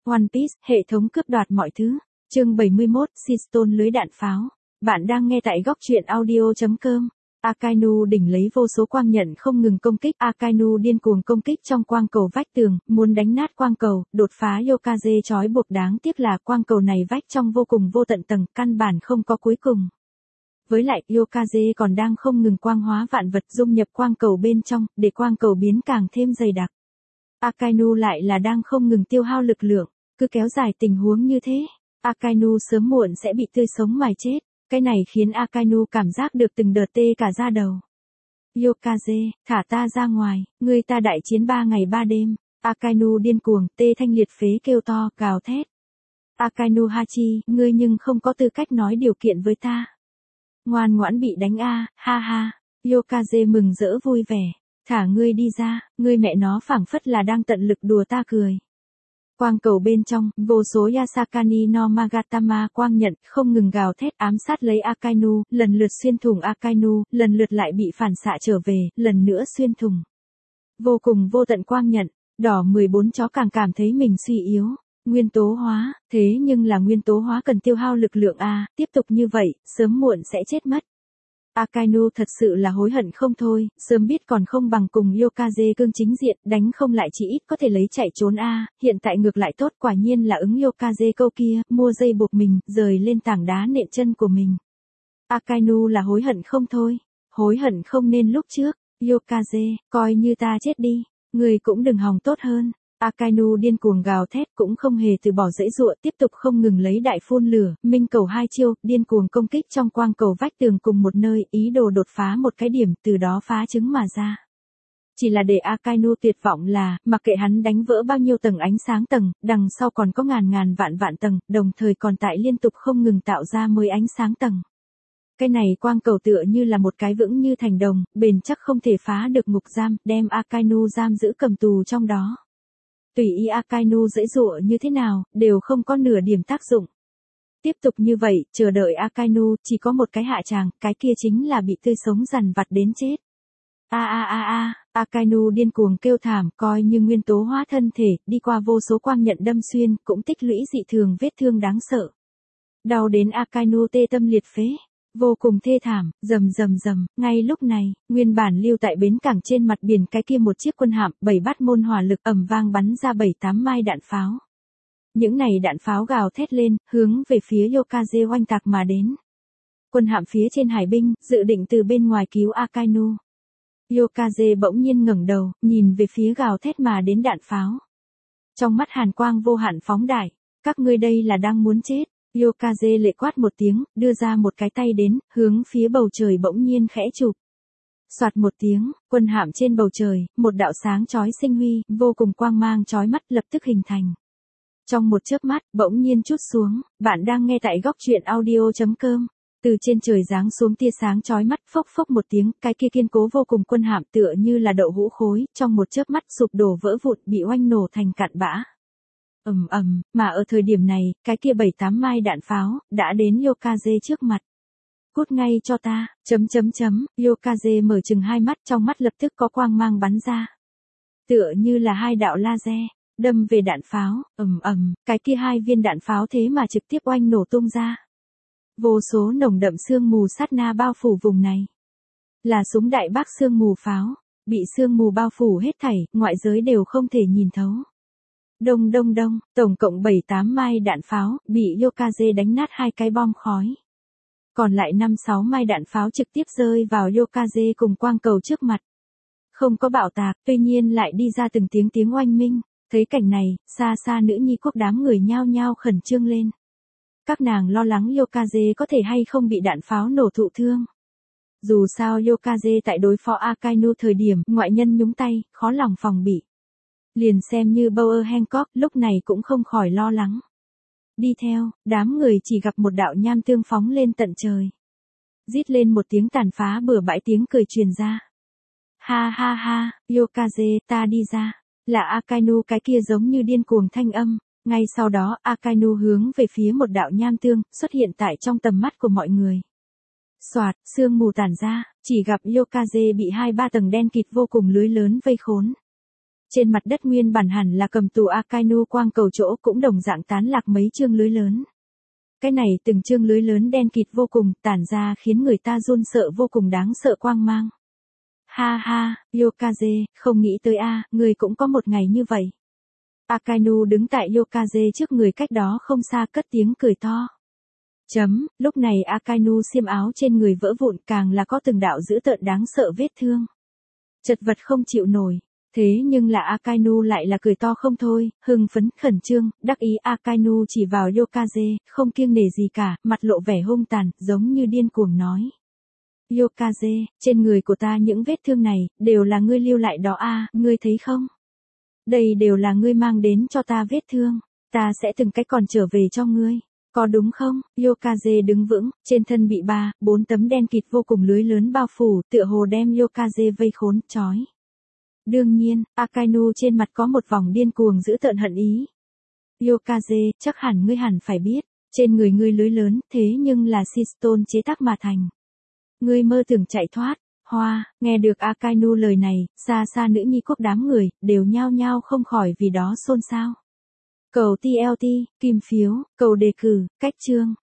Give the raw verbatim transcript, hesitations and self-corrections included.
One Piece, hệ thống cướp đoạt mọi thứ. Chương bảy mươi mốt, Seastone lưới đạn pháo. Bạn đang nghe tại góc truyện audio chấm com. Akainu đỉnh lấy vô số quang nhận không ngừng công kích. Akainu điên cuồng công kích trong quang cầu vách tường, muốn đánh nát quang cầu, đột phá Yokaze trói buộc. Đáng tiếc là quang cầu này vách trong vô cùng vô tận tầng, căn bản không có cuối cùng. Với lại, Yokaze còn đang không ngừng quang hóa vạn vật dung nhập quang cầu bên trong, để quang cầu biến càng thêm dày đặc. Akainu lại là đang không ngừng tiêu hao lực lượng, cứ kéo dài tình huống như thế, Akainu sớm muộn sẽ bị tươi sống mài chết. Cái này khiến Akainu cảm giác được từng đợt tê cả da đầu. Yokaze, thả ta ra ngoài, ngươi ta đại chiến ba ngày ba đêm. Akainu điên cuồng, tê thanh liệt phế kêu to, gào thét. Akainu Hachi, ngươi nhưng không có tư cách nói điều kiện với ta. Ngoan ngoãn bị đánh a, ha ha. Yokaze mừng rỡ vui vẻ. Thả ngươi đi ra, ngươi mẹ nó phảng phất là đang tận lực đùa ta cười. Quang cầu bên trong, vô số Yasakani no Magatama quang nhận không ngừng gào thét ám sát lấy Akainu, lần lượt xuyên thủng Akainu, lần lượt lại bị phản xạ trở về, lần nữa xuyên thủng. Vô cùng vô tận quang nhận, đỏ mười bốn chó càng cảm thấy mình suy yếu. Nguyên tố hóa, thế nhưng là nguyên tố hóa cần tiêu hao lực lượng a, tiếp tục như vậy, sớm muộn sẽ chết mất. Akainu thật sự là hối hận không thôi, sớm biết còn không bằng cùng Yokaze cương chính diện, đánh không lại chỉ ít có thể lấy chạy trốn a, hiện tại ngược lại tốt, quả nhiên là ứng Yokaze câu kia, mua dây buộc mình, rời lên tảng đá nện chân của mình. Akainu là hối hận không thôi, hối hận không nên lúc trước, Yokaze, coi như ta chết đi, người cũng đừng hòng tốt hơn. Akainu điên cuồng gào thét cũng không hề từ bỏ dãy dụa, tiếp tục không ngừng lấy đại phun lửa, minh cầu hai chiêu, điên cuồng công kích trong quang cầu vách tường cùng một nơi, ý đồ đột phá một cái điểm, từ đó phá trứng mà ra. Chỉ là để Akainu tuyệt vọng là, mặc kệ hắn đánh vỡ bao nhiêu tầng ánh sáng tầng, đằng sau còn có ngàn ngàn vạn vạn tầng, đồng thời còn tại liên tục không ngừng tạo ra mới ánh sáng tầng. Cái này quang cầu tựa như là một cái vững như thành đồng, bền chắc không thể phá được ngục giam, đem Akainu giam giữ cầm tù trong đó. Tùy ý Akainu dãy dụa như thế nào, đều không có nửa điểm tác dụng. Tiếp tục như vậy, chờ đợi Akainu, chỉ có một cái hạ tràng, cái kia chính là bị tươi sống dằn vặt đến chết. A a a a, Akainu điên cuồng kêu thảm, coi như nguyên tố hóa thân thể, đi qua vô số quang nhận đâm xuyên, cũng tích lũy dị thường vết thương đáng sợ. Đau đến Akainu tê tâm liệt phế. Vô cùng thê thảm, rầm rầm rầm, ngay lúc này, nguyên bản lưu tại bến cảng trên mặt biển cái kia một chiếc quân hạm, bảy bát môn hỏa lực ầm vang bắn ra bảy tám mai đạn pháo. Những này đạn pháo gào thét lên, hướng về phía Yokaze oanh tạc mà đến. Quân hạm phía trên hải binh, dự định từ bên ngoài cứu Akainu. Yokaze bỗng nhiên ngẩng đầu, nhìn về phía gào thét mà đến đạn pháo. Trong mắt hàn quang vô hạn phóng đại, các ngươi đây là đang muốn chết. Yokaze lệ quát một tiếng, đưa ra một cái tay đến, hướng phía bầu trời bỗng nhiên khẽ chụp. Soạt một tiếng, quân hạm trên bầu trời, một đạo sáng chói sinh huy, vô cùng quang mang chói mắt lập tức hình thành. Trong một chớp mắt, bỗng nhiên trút xuống, bạn đang nghe tại góc truyện audio chấm com. Từ trên trời giáng xuống tia sáng chói mắt, phốc phốc một tiếng, cái kia kiên cố vô cùng quân hạm tựa như là đậu hũ khối, trong một chớp mắt sụp đổ vỡ vụn, bị oanh nổ thành cặn bã. Ầm ầm, mà ở thời điểm này, cái kia bảy tám mai đạn pháo đã đến Yokaze trước mặt. Cút ngay cho ta, chấm chấm chấm, Yokaze mở trừng hai mắt, trong mắt lập tức có quang mang bắn ra. Tựa như là hai đạo laser, đâm về đạn pháo, ầm ầm, cái kia hai viên đạn pháo thế mà trực tiếp oanh nổ tung ra. Vô số nồng đậm sương mù sát na bao phủ vùng này. Là súng đại bác sương mù pháo, bị sương mù bao phủ hết thảy, ngoại giới đều không thể nhìn thấu. Đông đông đông, tổng cộng bảy tám mai đạn pháo, bị Yokaze đánh nát hai cái bom khói. Còn lại năm sáu mai đạn pháo trực tiếp rơi vào Yokaze cùng quang cầu trước mặt. Không có bạo tạc, tuy nhiên lại đi ra từng tiếng tiếng oanh minh. Thấy cảnh này, xa xa nữ nhi quốc đám người nhao nhao khẩn trương lên. Các nàng lo lắng Yokaze có thể hay không bị đạn pháo nổ thụ thương. Dù sao Yokaze tại đối phó Akainu thời điểm ngoại nhân nhúng tay, khó lòng phòng bị. Liền xem như Bower Hancock lúc này cũng không khỏi lo lắng. Đi theo, đám người chỉ gặp một đạo nham tương phóng lên tận trời. Rít lên một tiếng tàn phá bừa bãi tiếng cười truyền ra. Ha ha ha, Yokaze, ta đi ra. Là Akainu cái kia giống như điên cuồng thanh âm. Ngay sau đó Akainu hướng về phía một đạo nham tương, xuất hiện tại trong tầm mắt của mọi người. Soạt, sương mù tản ra, chỉ gặp Yokaze bị hai ba tầng đen kịt vô cùng lưới lớn vây khốn. Trên mặt đất nguyên bản hẳn là cầm tù Akainu quang cầu chỗ cũng đồng dạng tán lạc mấy chương lưới lớn. Cái này từng chương lưới lớn đen kịt vô cùng, tản ra khiến người ta run sợ vô cùng đáng sợ quang mang. Ha ha, Yokaze, không nghĩ tới a, người cũng có một ngày như vậy. Akainu đứng tại Yokaze trước người cách đó không xa cất tiếng cười to. Chấm, lúc này Akainu xiêm áo trên người vỡ vụn càng là có từng đạo dữ tợn đáng sợ vết thương. Chật vật không chịu nổi. Thế nhưng là Akainu lại là cười to không thôi, hưng phấn, khẩn trương, đắc ý. Akainu chỉ vào Yokaze, không kiêng nể gì cả, mặt lộ vẻ hung tàn, giống như điên cuồng nói. Yokaze, trên người của ta những vết thương này, đều là ngươi lưu lại đó a, ngươi thấy không? Đây đều là ngươi mang đến cho ta vết thương, ta sẽ từng cái còn trở về cho ngươi. Có đúng không? Yokaze đứng vững, trên thân bị ba, bốn tấm đen kịt vô cùng lưới lớn bao phủ, tựa hồ đem Yokaze vây khốn, trói. Đương nhiên, Akainu trên mặt có một vòng điên cuồng dữ tợn hận ý. Yokaze, chắc hẳn ngươi hẳn phải biết, trên người ngươi lưới lớn, thế nhưng là Seastone chế tác mà thành. Ngươi mơ tưởng chạy thoát, hoa, nghe được Akainu lời này, xa xa nữ nhi quốc đám người, đều nhao nhao không khỏi vì đó xôn xao. Cầu tê lờ tê, kim phiếu, cầu đề cử, cách chương.